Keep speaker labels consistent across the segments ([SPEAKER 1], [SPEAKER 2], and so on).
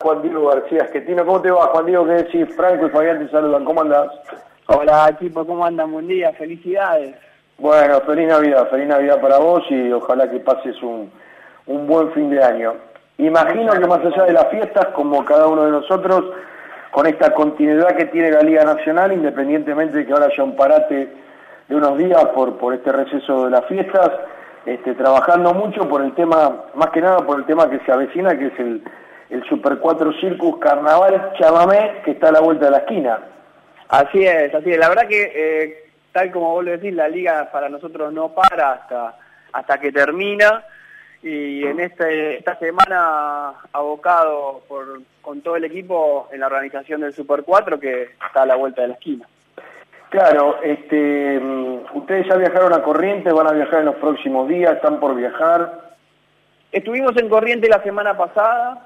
[SPEAKER 1] Juan Diego García Schettino. ¿Cómo te va, Juan Diego? ¿Qué decís? Franco y Fabián te saludan. ¿Cómo andás?
[SPEAKER 2] Hola, equipo, ¿cómo andan? Buen día, felicidades.
[SPEAKER 1] Bueno, feliz Navidad para vos y ojalá que pases un buen fin de año. Imagino que más allá de las fiestas, como cada uno de nosotros, con esta continuidad que tiene la Liga Nacional, independientemente de que ahora haya un parate de unos días por este receso de las fiestas, trabajando mucho por el tema, más que nada por el tema que se avecina, que es el Super 4 Circus Carnaval Chamamé, que está a la vuelta de la esquina.
[SPEAKER 2] Así es. La verdad que, tal como vos lo decís, la liga para nosotros no para hasta que termina, y en esta semana abocado con todo el equipo en la organización del Super 4, que está a la vuelta de la esquina.
[SPEAKER 1] Claro, ustedes ya viajaron a Corrientes, van a viajar en los próximos días, están por viajar.
[SPEAKER 2] Estuvimos en Corrientes la semana pasada,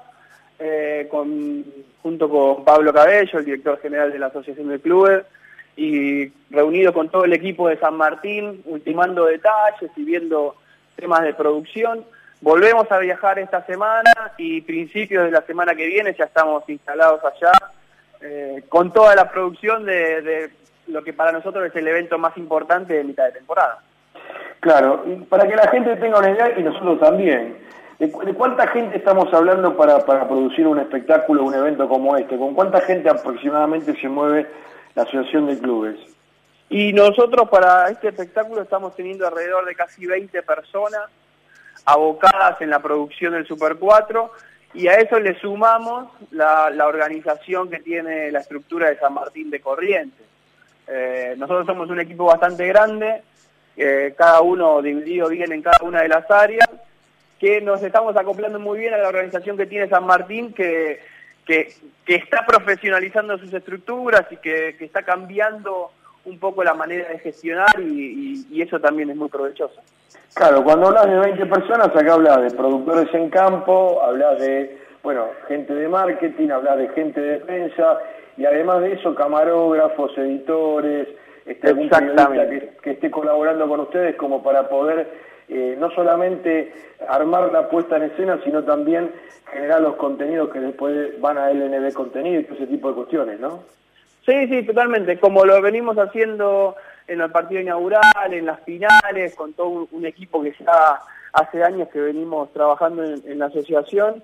[SPEAKER 2] junto con Pablo Cabello, el director general de la Asociación de Clubes, y reunido con todo el equipo de San Martín, ultimando detalles y viendo temas de producción. Volvemos a viajar esta semana y principios de la semana que viene ya estamos instalados allá, con toda la producción de lo que para nosotros es el evento más importante de mitad de temporada.
[SPEAKER 1] Claro, y para que la gente tenga una idea, y nosotros también, ¿de cuánta gente estamos hablando para producir un espectáculo, un evento como este? ¿Con cuánta gente aproximadamente se mueve la Asociación de Clubes?
[SPEAKER 2] Y nosotros para este espectáculo estamos teniendo alrededor de casi 20 personas abocadas en la producción del Super 4, y a eso le sumamos la organización que tiene la estructura de San Martín de Corrientes. Nosotros somos un equipo bastante grande, cada uno dividido bien en cada una de las áreas, que nos estamos acoplando muy bien a la organización que tiene San Martín, que está profesionalizando sus estructuras y que está cambiando un poco la manera de gestionar, y eso también es muy provechoso.
[SPEAKER 1] Claro, cuando hablas de 20 personas, acá hablas de productores en campo, hablas de, gente de marketing, hablas de gente de prensa, y además de eso, camarógrafos, editores, algún periodista que esté colaborando con ustedes como para poder no solamente armar la puesta en escena, sino también generar los contenidos que después van a LNB Contenido y todo ese tipo de cuestiones, ¿no?
[SPEAKER 2] Sí, totalmente, como lo venimos haciendo en el partido inaugural, en las finales, con todo un equipo que ya hace años que venimos trabajando en la asociación,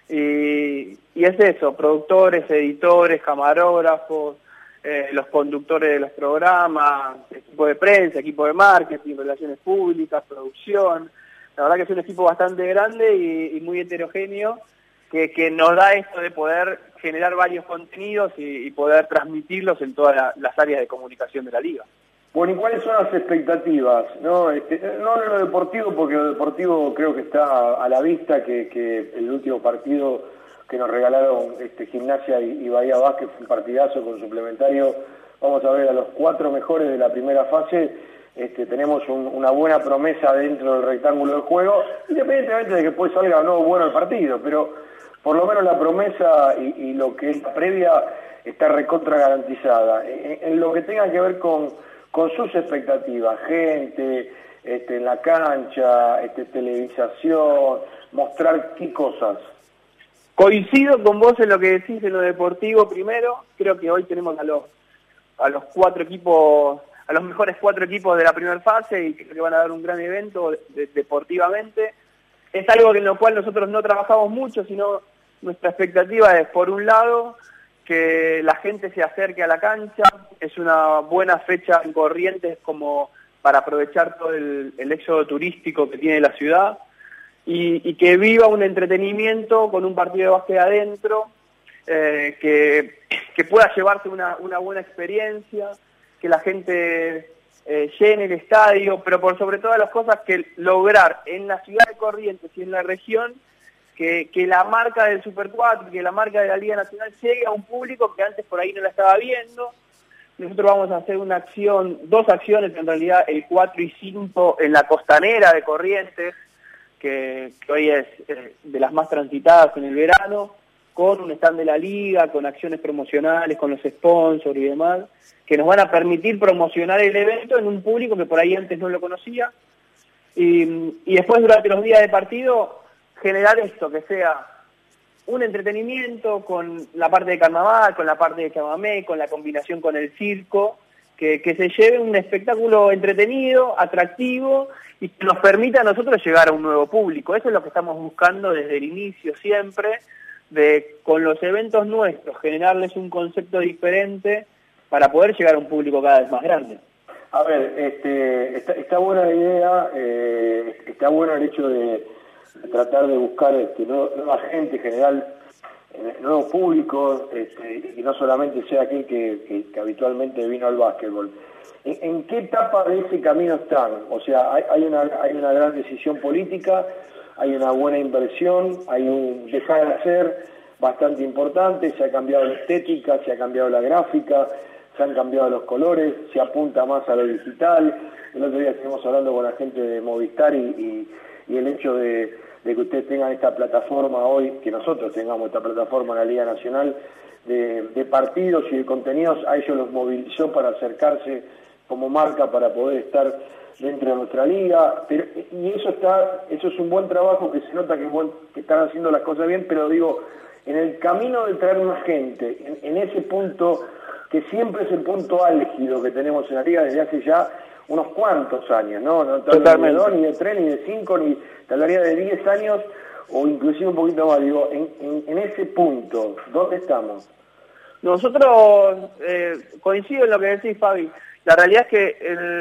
[SPEAKER 2] y es eso, productores, editores, camarógrafos, los conductores de los programas, equipo de prensa, equipo de marketing, relaciones públicas, producción. La verdad que es un equipo bastante grande y muy heterogéneo, que nos da esto de poder generar varios contenidos y poder transmitirlos en todas las áreas de comunicación de la liga.
[SPEAKER 1] Bueno, ¿y cuáles son las expectativas? No en lo deportivo, porque lo deportivo creo que está a la vista, que el último partido que nos regalaron Gimnasia y Bahía Básquet fue un partidazo con suplementario. Vamos a ver a los 4 mejores de la primera fase. Tenemos una buena promesa dentro del rectángulo del juego, independientemente de que después salga o no bueno el partido, pero por lo menos la promesa y lo que es la previa está recontra garantizada. En lo que tenga que ver con sus expectativas, gente, en la cancha, televisación, mostrar qué cosas.
[SPEAKER 2] Coincido con vos en lo que decís en lo deportivo primero. Creo que hoy tenemos a los 4 equipos, a los mejores 4 equipos de la primera fase, y creo que van a dar un gran evento deportivamente. Es algo en lo cual nosotros no trabajamos mucho, sino nuestra expectativa es, por un lado, que la gente se acerque a la cancha. Es una buena fecha en Corrientes como para aprovechar todo el éxodo turístico que tiene la ciudad, y que viva un entretenimiento con un partido de básquet adentro, que pueda llevarse una buena experiencia, que la gente llene el estadio, pero por sobre todas las cosas que lograr en la ciudad de Corrientes y en la región que la marca del Super 4, que la marca de la Liga Nacional llegue a un público que antes por ahí no la estaba viendo. Nosotros vamos a hacer dos acciones en realidad, el 4 y 5 en la costanera de Corrientes, que hoy es de las más transitadas en el verano, con un stand de la liga, con acciones promocionales, con los sponsors y demás, que nos van a permitir promocionar el evento en un público que por ahí antes no lo conocía, y después durante los días de partido generar esto, que sea un entretenimiento con la parte de carnaval, con la parte de chamamé, con la combinación con el circo, que se lleve un espectáculo entretenido, atractivo y que nos permita a nosotros llegar a un nuevo público. Eso es lo que estamos buscando desde el inicio siempre, de con los eventos nuestros generarles un concepto diferente para poder llegar a un público cada vez más grande.
[SPEAKER 1] A ver, está buena la idea, está bueno el hecho de tratar de buscar nueva gente, general, nuevos públicos, y no solamente sea aquel que habitualmente vino al básquetbol. ¿En qué etapa de ese camino están? O sea, hay una gran decisión política, hay una buena inversión, hay un dejar de hacer bastante importante, se ha cambiado la estética, se ha cambiado la gráfica, se han cambiado los colores, se apunta más a lo digital. El otro día estuvimos hablando con la gente de Movistar y el hecho de que ustedes tengan esta plataforma hoy, que nosotros tengamos esta plataforma en la Liga Nacional de partidos y de contenidos, a ellos los movilizó para acercarse como marca para poder estar dentro de nuestra liga, y eso es un buen trabajo, que se nota que están haciendo las cosas bien, pero digo, en el camino de traer más gente, en ese punto que siempre es el punto álgido que tenemos en la liga desde hace ya unos cuantos años, ¿no? No te hablo de 2, ni de 3, ni de 5, ni te hablaría de 10 años, o inclusive un poquito más. Digo, en ese punto, ¿dónde estamos?
[SPEAKER 2] Nosotros, coincido en lo que decís, Fabi, la realidad es que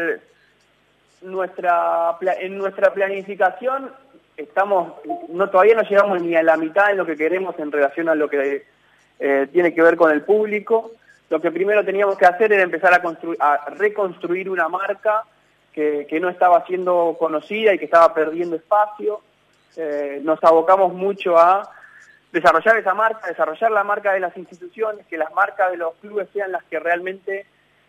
[SPEAKER 2] en nuestra planificación todavía no llegamos ni a la mitad en lo que queremos en relación a lo que tiene que ver con el público. Lo que primero teníamos que hacer era empezar a reconstruir una marca que no estaba siendo conocida y que estaba perdiendo espacio. Nos abocamos mucho a desarrollar esa marca, desarrollar la marca de las instituciones, que las marcas de los clubes sean las que realmente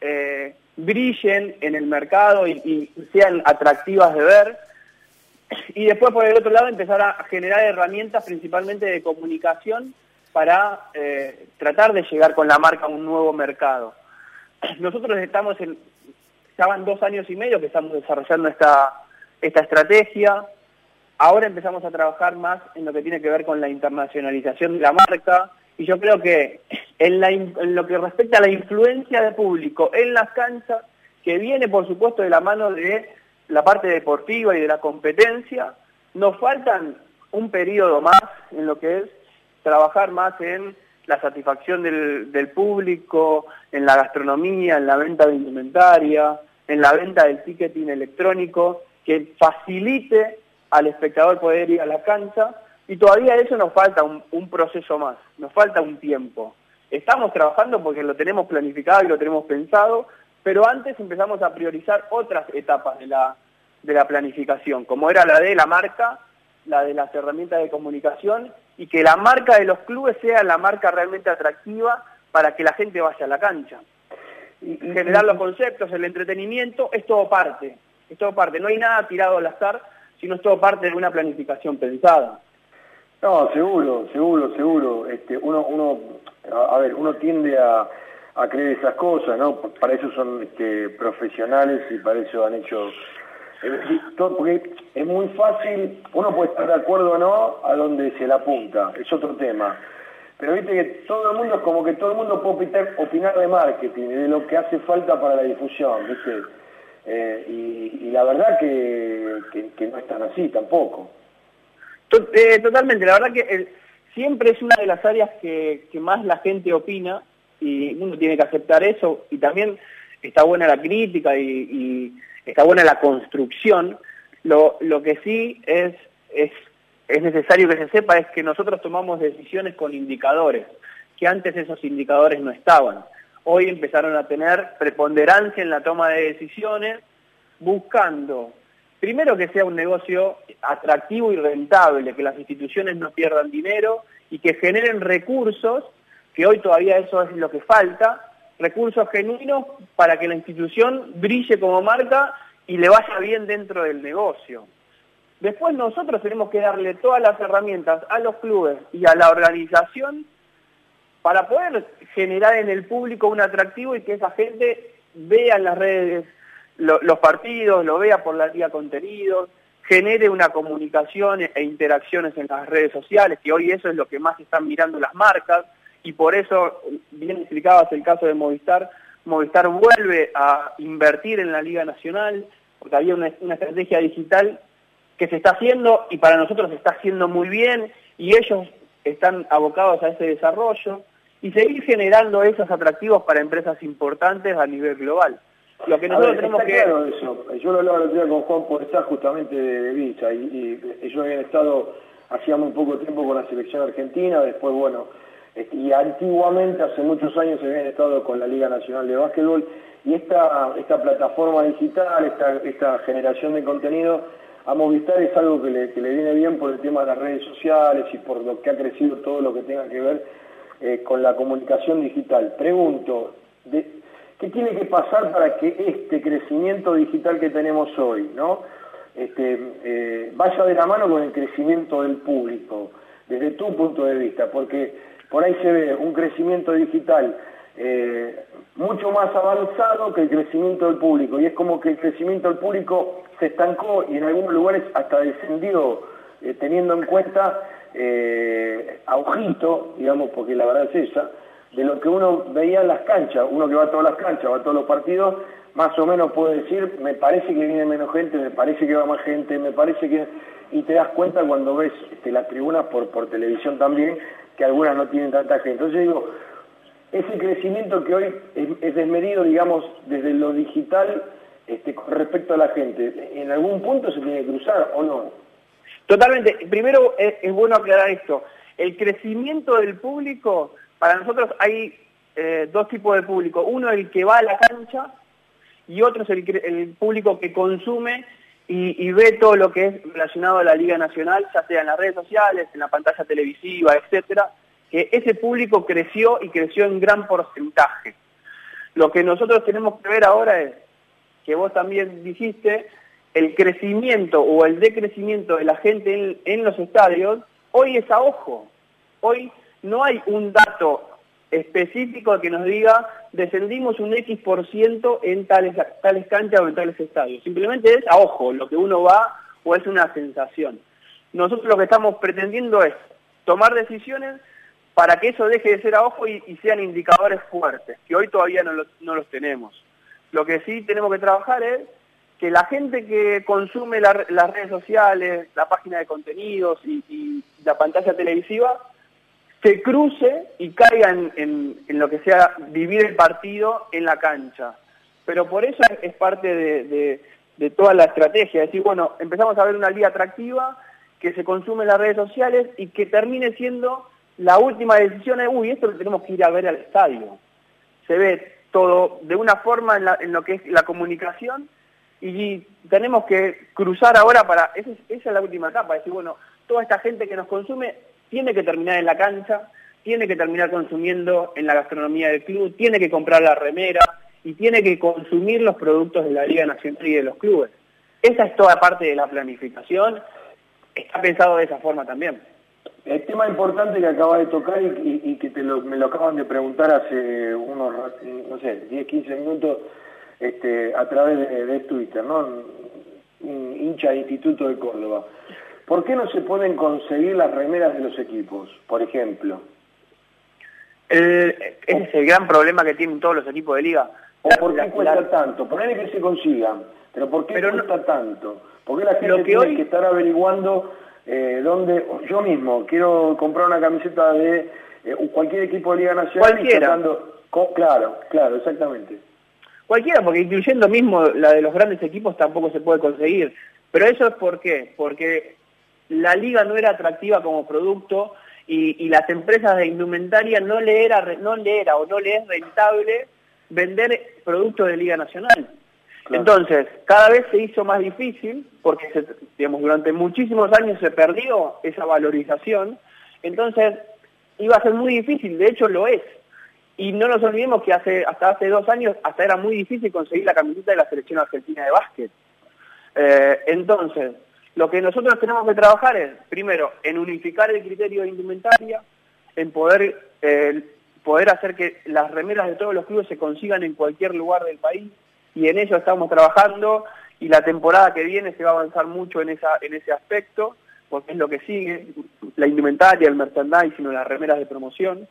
[SPEAKER 2] brillen en el mercado y sean atractivas de ver. Y después, por el otro lado, empezar a generar herramientas principalmente de comunicación para tratar de llegar con la marca a un nuevo mercado. Nosotros ya van 2 años y medio que estamos desarrollando esta estrategia. Ahora empezamos a trabajar más en lo que tiene que ver con la internacionalización de la marca, y yo creo que en lo que respecta a la influencia de público en las canchas, que viene por supuesto de la mano de la parte deportiva y de la competencia, nos faltan un periodo más en lo que es trabajar más en la satisfacción del público, en la gastronomía, en la venta de indumentaria, en la venta del ticketing electrónico, que facilite al espectador poder ir a la cancha, y todavía de eso nos falta un proceso más, nos falta un tiempo. Estamos trabajando porque lo tenemos planificado y lo tenemos pensado, pero antes empezamos a priorizar otras etapas de la planificación, como era la de la marca, la de las herramientas de comunicación, y que la marca de los clubes sea la marca realmente atractiva para que la gente vaya a la cancha. Y generar los conceptos, el entretenimiento, es todo parte, no hay nada tirado al azar, sino es todo parte de una planificación pensada.
[SPEAKER 1] No, seguro. Uno tiende a creer esas cosas, ¿no? Para eso son profesionales y para eso han hecho porque es muy fácil, uno puede estar de acuerdo o no a donde se la apunta, es otro tema, pero viste que todo el mundo es como que todo el mundo puede opinar de marketing, de lo que hace falta para la difusión, viste, y la verdad que no es tan así tampoco.
[SPEAKER 2] Totalmente, la verdad que siempre es una de las áreas que más la gente opina, y uno tiene que aceptar eso, y también está buena la crítica y está buena la construcción. Lo que sí es necesario que se sepa es que nosotros tomamos decisiones con indicadores, que antes esos indicadores no estaban. Hoy empezaron a tener preponderancia en la toma de decisiones, buscando, primero, que sea un negocio atractivo y rentable, que las instituciones no pierdan dinero y que generen recursos, que hoy todavía eso es lo que falta, recursos genuinos para que la institución brille como marca y le vaya bien dentro del negocio. Después nosotros tenemos que darle todas las herramientas a los clubes y a la organización para poder generar en el público un atractivo y que esa gente vea en las redes los partidos, lo vea por la liga contenidos, genere una comunicación e interacciones en las redes sociales, que hoy eso es lo que más están mirando las marcas, y por eso, bien explicabas el caso de Movistar vuelve a invertir en la Liga Nacional, porque había una estrategia digital que se está haciendo, y para nosotros se está haciendo muy bien, y ellos están abocados a ese desarrollo, y seguir generando esos atractivos para empresas importantes a nivel global. Lo que nosotros tenemos que...
[SPEAKER 1] Claro eso. Yo lo hablaba el otro día con Juan Porzá, justamente de Villa, y ellos habían estado hacía muy poco tiempo con la selección argentina, después, bueno, y antiguamente, hace muchos años, se habían estado con la Liga Nacional de Básquetbol, y esta plataforma digital, esta generación de contenido a Movistar es algo que le viene bien por el tema de las redes sociales y por lo que ha crecido todo lo que tenga que ver con la comunicación digital. Pregunto, ¿qué tiene que pasar para que este crecimiento digital que tenemos hoy, ¿no? Vaya de la mano con el crecimiento del público, desde tu punto de vista? Porque por ahí se ve un crecimiento digital mucho más avanzado que el crecimiento del público, y es como que el crecimiento del público se estancó y en algunos lugares hasta descendió, teniendo en cuenta a ojito, digamos, porque la verdad es esa, de lo que uno veía en las canchas. Uno que va a todas las canchas, va a todos los partidos, más o menos puede decir, me parece que viene menos gente, me parece que va más gente, me parece que... Y te das cuenta cuando ves las tribunas por televisión también, que algunas no tienen tanta gente. Entonces digo, ese crecimiento que hoy es desmedido, digamos, desde lo digital con respecto a la gente, ¿en algún punto se tiene que cruzar o no?
[SPEAKER 2] Totalmente. Primero es bueno aclarar esto. El crecimiento del público, para nosotros hay dos tipos de público. Uno es el que va a la cancha y otro es el público que consume y ve todo lo que es relacionado a la Liga Nacional, ya sea en las redes sociales, en la pantalla televisiva, etcétera, que ese público creció y creció en gran porcentaje. Lo que nosotros tenemos que ver ahora es, que vos también dijiste, el crecimiento o el decrecimiento de la gente en los estadios, hoy es a ojo. Hoy no hay un dato específico que nos diga descendimos un X% en tales canchas o en tales estadios. Simplemente es a ojo, lo que uno va o es una sensación. Nosotros lo que estamos pretendiendo es tomar decisiones para que eso deje de ser a ojo y sean indicadores fuertes, que hoy todavía no los tenemos. Lo que sí tenemos que trabajar es que la gente que consume las redes sociales, la página de contenidos y la pantalla televisiva, se cruce y caiga en lo que sea vivir el partido en la cancha. Pero por eso es parte de toda la estrategia. Es decir, bueno, empezamos a ver una liga atractiva que se consume en las redes sociales y que termine siendo la última decisión de, esto lo tenemos que ir a ver al estadio. Se ve todo de una forma en lo que es la comunicación y tenemos que cruzar ahora esa es la última etapa. Es decir, bueno, toda esta gente que nos consume tiene que terminar en la cancha, tiene que terminar consumiendo en la gastronomía del club, tiene que comprar la remera y tiene que consumir los productos de la Liga Nacional y de los clubes. Esa es toda parte de la planificación, está pensado de esa forma también.
[SPEAKER 1] El tema importante que acabas de tocar y que me lo acaban de preguntar hace unos, 10, 15 minutos a través de Twitter, ¿no? Un hincha de Instituto de Córdoba. ¿Por qué no se pueden conseguir las remeras de los equipos, por ejemplo?
[SPEAKER 2] Ese es el gran problema que tienen todos los equipos de liga.
[SPEAKER 1] ¿O por qué cuesta tanto? Ponele que se consigan, pero ¿por qué cuesta tanto? ¿Por qué la gente tiene que estar averiguando dónde? Yo mismo quiero comprar una camiseta de cualquier equipo de Liga Nacional.
[SPEAKER 2] Cualquiera.
[SPEAKER 1] Claro, exactamente.
[SPEAKER 2] Cualquiera, porque incluyendo mismo la de los grandes equipos tampoco se puede conseguir. Pero eso es ¿por qué? Porque la liga no era atractiva como producto y las empresas de indumentaria no le es rentable vender productos de Liga Nacional. Claro. Entonces, cada vez se hizo más difícil porque durante muchísimos años se perdió esa valorización. Entonces, iba a ser muy difícil, de hecho lo es. Y no nos olvidemos que hasta hace 2 años hasta era muy difícil conseguir la camiseta de la selección argentina de básquet. Entonces, lo que nosotros tenemos que trabajar es, primero, en unificar el criterio de indumentaria, en poder hacer que las remeras de todos los clubes se consigan en cualquier lugar del país, y en ello estamos trabajando, y la temporada que viene se va a avanzar mucho en ese aspecto, porque es lo que sigue, la indumentaria, el merchandising o las remeras de promoción.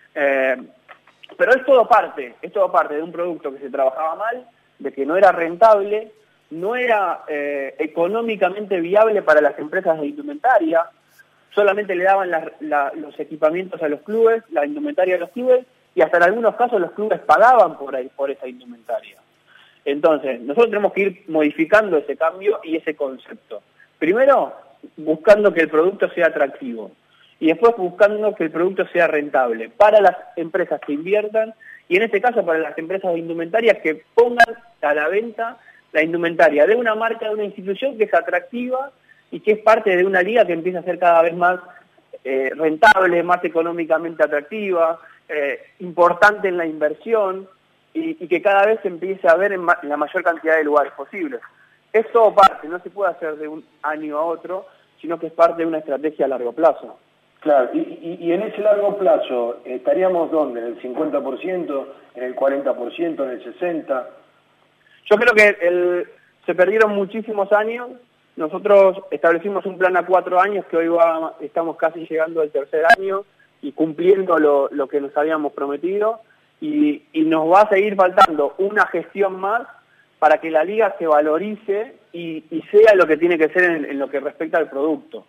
[SPEAKER 2] Pero es todo parte de un producto que se trabajaba mal, de que no era rentable, no era económicamente viable para las empresas de indumentaria, solamente le daban los equipamientos a los clubes, la indumentaria a los clubes, y hasta en algunos casos los clubes pagaban por esa indumentaria. Entonces, nosotros tenemos que ir modificando ese cambio y ese concepto. Primero, buscando que el producto sea atractivo, y después buscando que el producto sea rentable para las empresas que inviertan, y en este caso para las empresas de indumentaria que pongan a la venta la indumentaria de una marca, de una institución que es atractiva y que es parte de una liga que empieza a ser cada vez más rentable, más económicamente atractiva, importante en la inversión y que cada vez se empiece a ver en la mayor cantidad de lugares posibles. Es todo parte, no se puede hacer de un año a otro, sino que es parte de una estrategia a largo plazo.
[SPEAKER 1] Claro, y en ese largo plazo, ¿estaríamos dónde? ¿En el 50%? ¿En el 40%? ¿En el 60%?
[SPEAKER 2] Yo creo que se perdieron muchísimos años. Nosotros establecimos un plan a 4 años que hoy estamos casi llegando al tercer año y cumpliendo lo que nos habíamos prometido y nos va a seguir faltando una gestión más para que la liga se valorice y sea lo que tiene que ser en lo que respecta al producto.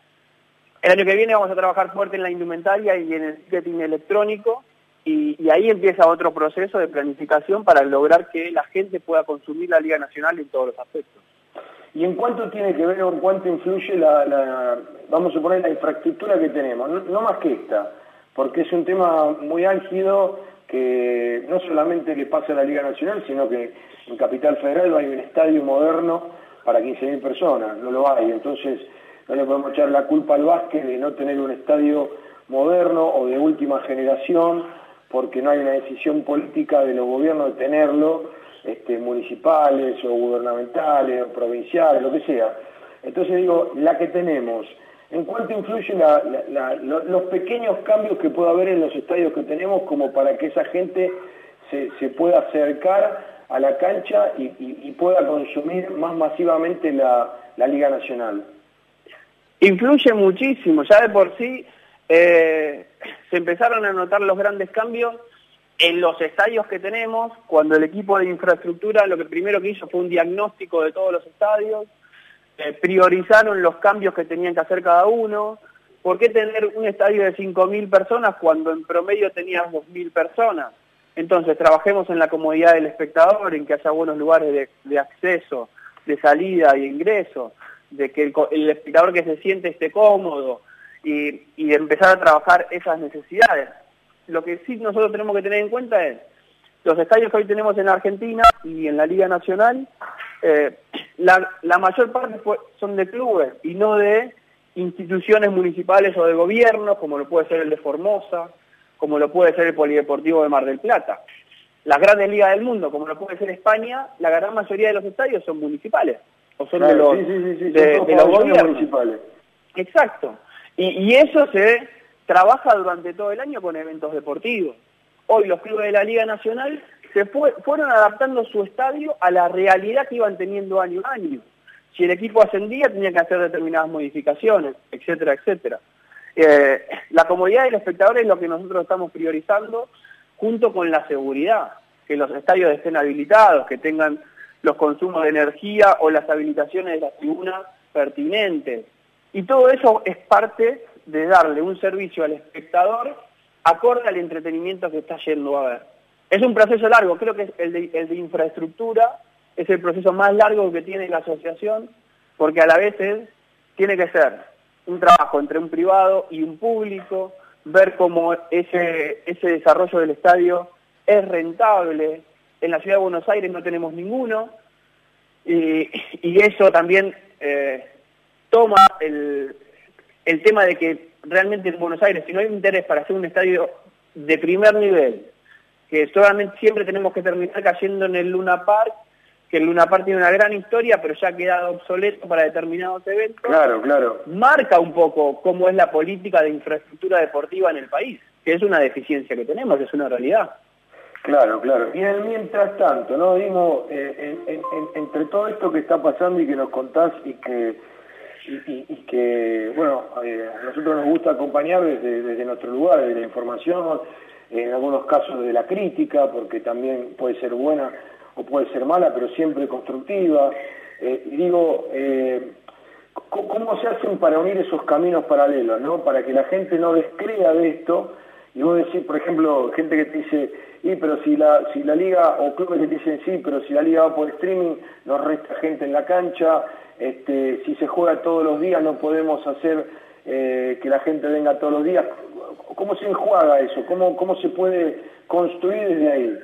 [SPEAKER 2] El año que viene vamos a trabajar fuerte en la indumentaria y en el ticketing electrónico y ahí empieza otro proceso de planificación para lograr que la gente pueda consumir la Liga Nacional en todos los aspectos.
[SPEAKER 1] ¿Y en cuánto tiene que ver o en cuánto influye vamos a suponer, la infraestructura que tenemos? No más que esta, porque es un tema muy álgido que no solamente le pasa a la Liga Nacional, sino que en Capital Federal no hay un estadio moderno para 15.000 personas, no lo hay. Entonces no le podemos echar la culpa al básquet de no tener un estadio moderno o de última generación, porque no hay una decisión política de los gobiernos de tenerlo, municipales o gubernamentales o provinciales, lo que sea. Entonces digo, la que tenemos, ¿en cuánto influyen los pequeños cambios que pueda haber en los estadios que tenemos como para que esa gente se pueda acercar a la cancha y pueda consumir más masivamente la Liga Nacional?
[SPEAKER 2] Influye muchísimo, ya de por sí se empezaron a notar los grandes cambios en los estadios que tenemos, cuando el equipo de infraestructura lo que primero que hizo fue un diagnóstico de todos los estadios, priorizaron los cambios que tenían que hacer cada uno. ¿Por qué tener un estadio de 5.000 personas cuando en promedio tenías 2.000 personas? Entonces trabajemos en la comodidad del espectador, en que haya buenos lugares de acceso, de salida y ingreso, de que el espectador que se siente esté cómodo y de empezar a trabajar esas necesidades. Lo que sí nosotros tenemos que tener en cuenta es los estadios que hoy tenemos en la Argentina y en la Liga Nacional, la mayor parte son de clubes y no de instituciones municipales o de gobierno, como lo puede ser el de Formosa, como lo puede ser el Polideportivo de Mar del Plata. Las grandes ligas del mundo, como lo puede ser España, la gran mayoría de los estadios son municipales, o son
[SPEAKER 1] claro,
[SPEAKER 2] de los gobiernos municipales. Exacto. Y eso se trabaja durante todo el año con eventos deportivos. Hoy los clubes de la Liga Nacional fueron adaptando su estadio a la realidad que iban teniendo año a año. Si el equipo ascendía, tenía que hacer determinadas modificaciones, etcétera, etcétera. La comodidad del espectador es lo que nosotros estamos priorizando, junto con la seguridad, que los estadios estén habilitados, que tengan los consumos de energía o las habilitaciones de las tribunas pertinentes. Y todo eso es parte de darle un servicio al espectador acorde al entretenimiento que está yendo a ver. Es un proceso largo, creo que el de infraestructura es el proceso más largo que tiene la asociación, porque a la vez tiene que ser un trabajo entre un privado y un público, ver cómo ese desarrollo del estadio es rentable. En la ciudad de Buenos Aires no tenemos ninguno, y eso también toma el tema de que realmente en Buenos Aires, si no hay interés para hacer un estadio de primer nivel, que solamente siempre tenemos que terminar cayendo en el Luna Park, que el Luna Park tiene una gran historia, pero ya ha quedado obsoleto para determinados eventos.
[SPEAKER 1] Claro.
[SPEAKER 2] Marca un poco cómo es la política de infraestructura deportiva en el país, que es una deficiencia que tenemos, es una realidad.
[SPEAKER 1] Claro, claro. Y en el mientras tanto, ¿no? Digo, entre todo esto que está pasando y que nos contás y que bueno, a nosotros nos gusta acompañar desde nuestro lugar, desde la información, en algunos casos de la crítica, porque también puede ser buena o puede ser mala, pero siempre constructiva. ¿Cómo se hacen para unir esos caminos paralelos, ¿no? Para que la gente no descrea de esto, y vos decís, por ejemplo, gente que te dice, pero si la liga, o clubes que te dicen, sí, pero si la liga va por streaming, nos resta gente en la cancha, si se juega todos los días no podemos hacer que la gente venga todos los días. ¿Cómo se enjuaga eso? ¿Cómo se puede construir desde ahí?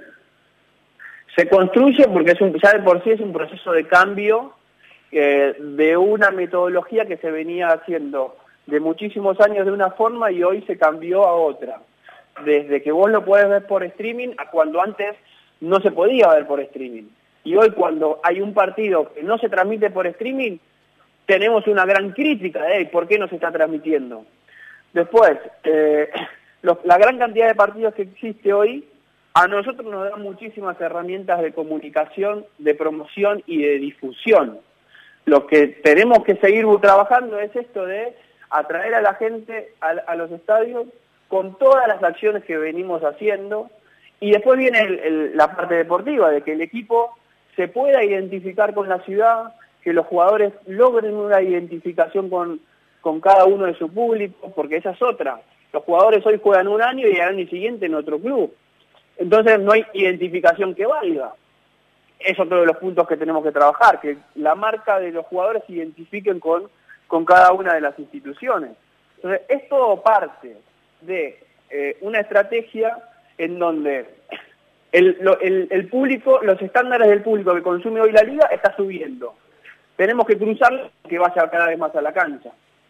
[SPEAKER 2] Se construye porque ya de por sí es un proceso de cambio de una metodología que se venía haciendo de muchísimos años de una forma y hoy se cambió a otra. Desde que vos lo podés ver por streaming a cuando antes no se podía ver por streaming. Y hoy cuando hay un partido que no se transmite por streaming, tenemos una gran crítica de por qué no se está transmitiendo. Después, la gran cantidad de partidos que existe hoy, a nosotros nos dan muchísimas herramientas de comunicación, de promoción y de difusión. Lo que tenemos que seguir trabajando es esto de atraer a la gente a los estadios con todas las acciones que venimos haciendo, y después viene la parte deportiva, de que el equipo se pueda identificar con la ciudad, que los jugadores logren una identificación con cada uno de su público, porque esa es otra. Los jugadores hoy juegan un año y al año siguiente en otro club. Entonces no hay identificación que valga. Es otro de los puntos que tenemos que trabajar, que la marca de los jugadores se identifiquen con cada una de las instituciones. Entonces, es todo parte de una estrategia en donde el público, los estándares del público que consume hoy la liga está subiendo. Tenemos que cruzarlo que vaya cada vez más a la cancha.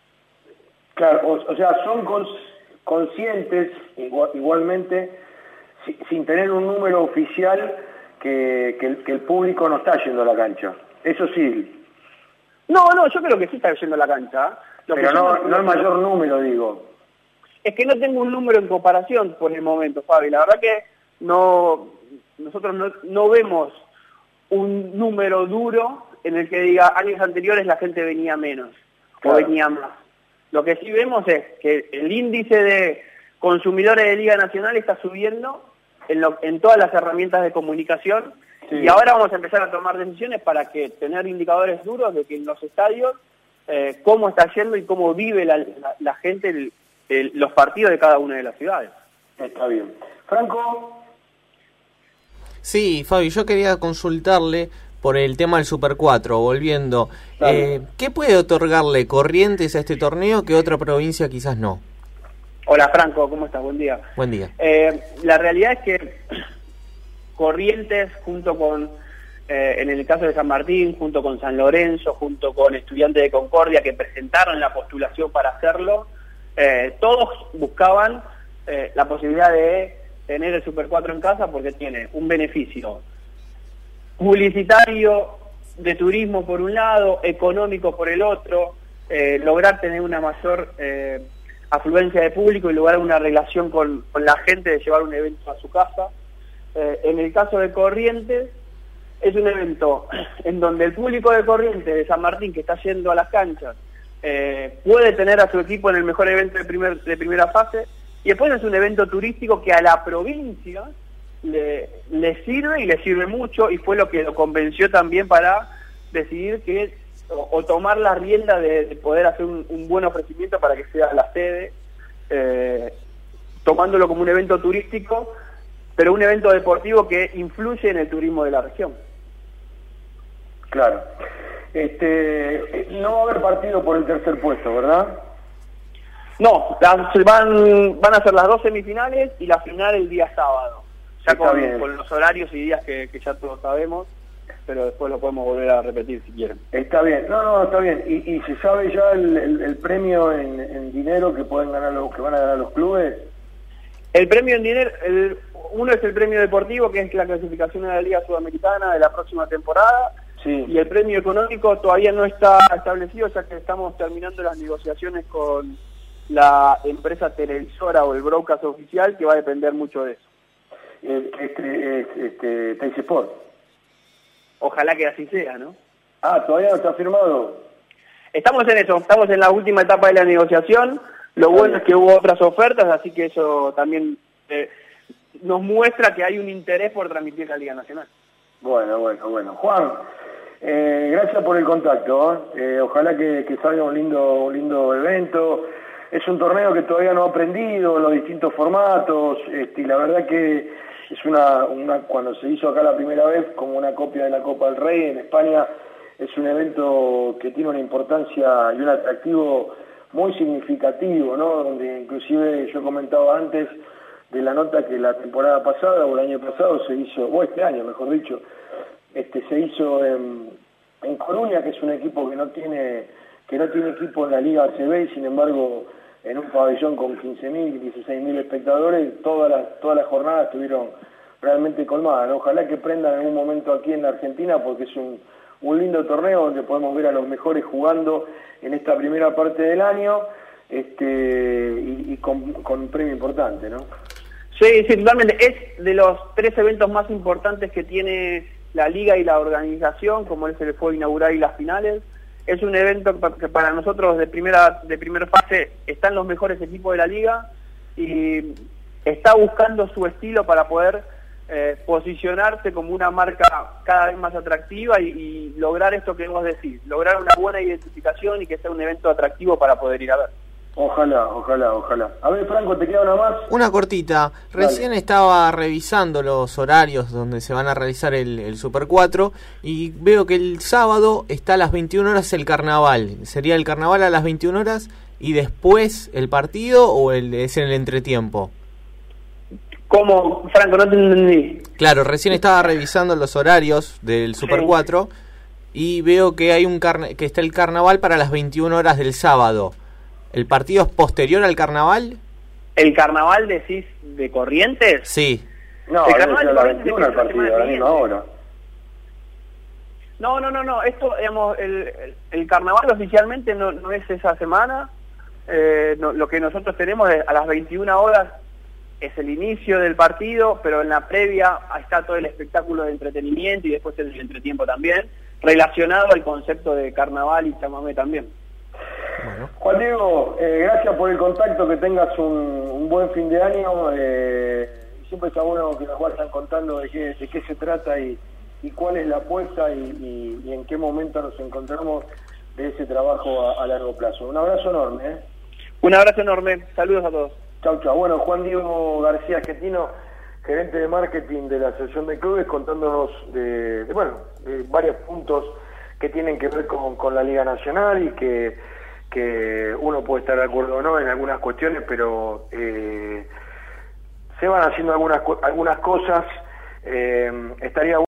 [SPEAKER 1] Claro, o sea, son conscientes igualmente, sin tener un número oficial, que el público no está yendo a la cancha. Eso sí.
[SPEAKER 2] No, yo creo que sí está yendo a la cancha.
[SPEAKER 1] Pero no el mayor número, digo.
[SPEAKER 2] Es que no tengo un número en comparación por el momento, Fabi. La verdad que nosotros no vemos un número duro en el que diga años anteriores la gente venía menos, claro, o venía más. Lo que sí vemos es que el índice de consumidores de Liga Nacional está subiendo en todas las herramientas de comunicación, sí. Y ahora vamos a empezar a tomar decisiones para tener indicadores duros de que en los estadios cómo está yendo y cómo vive la gente los partidos de cada una de las ciudades.
[SPEAKER 1] Está bien. Franco.
[SPEAKER 3] Sí, Fabi, yo quería consultarle por el tema del Super 4, volviendo. ¿Qué puede otorgarle Corrientes a este torneo que otra provincia quizás no?
[SPEAKER 2] Hola, Franco, ¿cómo estás? Buen día.
[SPEAKER 3] Buen día.
[SPEAKER 2] La realidad es que Corrientes, junto con, en el caso de San Martín, junto con San Lorenzo, junto con Estudiantes de Concordia, que presentaron la postulación para hacerlo, todos buscaban la posibilidad de tener el Super 4 en casa porque tiene un beneficio publicitario, de turismo por un lado, económico por el otro, lograr tener una mayor afluencia de público y lograr una relación con la gente de llevar un evento a su casa. En el caso de Corrientes, es un evento en donde el público de Corrientes, de San Martín, que está yendo a las canchas, puede tener a su equipo en el mejor evento de primera fase, y después es un evento turístico que a la provincia le sirve y le sirve mucho, y fue lo que lo convenció también para decidir que o tomar la rienda de poder hacer un buen ofrecimiento para que sea la sede, tomándolo como un evento turístico, pero un evento deportivo que influye en el turismo de la región.
[SPEAKER 1] Claro. No va a haber partido por el tercer puesto, ¿verdad?
[SPEAKER 2] No, van a ser las 2 semifinales y la final el día sábado. Ya con los horarios y días que ya todos sabemos, pero después lo podemos volver a repetir si quieren.
[SPEAKER 1] Está bien, no, está bien. ¿Y se sabe ya el premio en dinero que van a ganar los clubes?
[SPEAKER 2] El premio en dinero, uno es el premio deportivo, que es la clasificación a la Liga Sudamericana de la próxima temporada, sí. Y el premio económico todavía no está establecido, ya que estamos terminando las negociaciones con la empresa televisora o el broadcast oficial, que va a depender mucho de eso.
[SPEAKER 1] Teis Sport.
[SPEAKER 2] Ojalá que así sea, ¿no?
[SPEAKER 1] Ah, ¿todavía no está firmado?
[SPEAKER 2] Estamos en eso, estamos en la última etapa de la negociación. Lo bueno es que hubo otras ofertas, así que eso también nos muestra que hay un interés por transmitir la Liga Nacional.
[SPEAKER 1] Bueno. Juan, gracias por el contacto. Ojalá que salga un lindo evento. Es un torneo que todavía no ha aprendido los distintos formatos, y la verdad que es cuando se hizo acá la primera vez como una copia de la Copa del Rey en España, es un evento que tiene una importancia y un atractivo muy significativo, ¿no? Donde inclusive yo comentaba antes de la nota que la temporada pasada o el año pasado se hizo, o este año mejor dicho, se hizo en Coruña, que es un equipo que no tiene equipo en la Liga ACB, y sin embargo en un pabellón con 15.000, 16.000 espectadores, todas las jornadas estuvieron realmente colmadas, ¿no? Ojalá que prendan en algún momento aquí en la Argentina, porque es un lindo torneo donde podemos ver a los mejores jugando en esta primera parte del año, y con un premio importante, ¿no?
[SPEAKER 2] Sí, totalmente. Es de los 3 eventos más importantes que tiene la Liga y la organización, como es el juego inaugural y las finales. Es un evento que para nosotros de primera fase están los mejores equipos de la Liga y está buscando su estilo para poder posicionarse como una marca cada vez más atractiva y lograr esto que vos decís, lograr una buena identificación y que sea un evento atractivo para poder ir a ver.
[SPEAKER 1] Ojalá. A ver, Franco, ¿te queda una más?
[SPEAKER 3] Una cortita. Recién estaba revisando los horarios donde se van a realizar el Super 4 y veo que el sábado está a las 21 horas el carnaval. ¿Sería el carnaval a las 21 horas y después el partido o es en el entretiempo?
[SPEAKER 2] ¿Cómo, Franco? No te entendí.
[SPEAKER 3] Claro, recién estaba revisando los horarios del Super 4 y veo que hay que está el carnaval para las 21 horas del sábado. ¿El partido es posterior al carnaval?
[SPEAKER 2] ¿El carnaval decís de Corrientes?
[SPEAKER 3] Sí.
[SPEAKER 1] No,
[SPEAKER 2] el carnaval de Corrientes
[SPEAKER 1] es el partido a la misma hora.
[SPEAKER 2] No. Esto, digamos, el carnaval oficialmente no es esa semana. Lo que nosotros tenemos es a las 21 horas es el inicio del partido, pero en la previa está todo el espectáculo de entretenimiento y después el entretiempo también, relacionado al concepto de carnaval y chamamé también.
[SPEAKER 1] Bueno. Juan Diego, gracias por el contacto, que tengas un buen fin de año. Siempre está bueno que nos vayan contando de qué se trata y cuál es la apuesta y en qué momento nos encontramos de ese trabajo a largo plazo. Un abrazo enorme.
[SPEAKER 2] Un abrazo enorme, saludos a todos.
[SPEAKER 1] Chau. Bueno, Juan Diego García Schettino, gerente de marketing de la Asociación de Clubes, contándonos de varios puntos que tienen que ver con la Liga Nacional y que uno puede estar de acuerdo o no en algunas cuestiones, pero se van haciendo algunas cosas. Estaría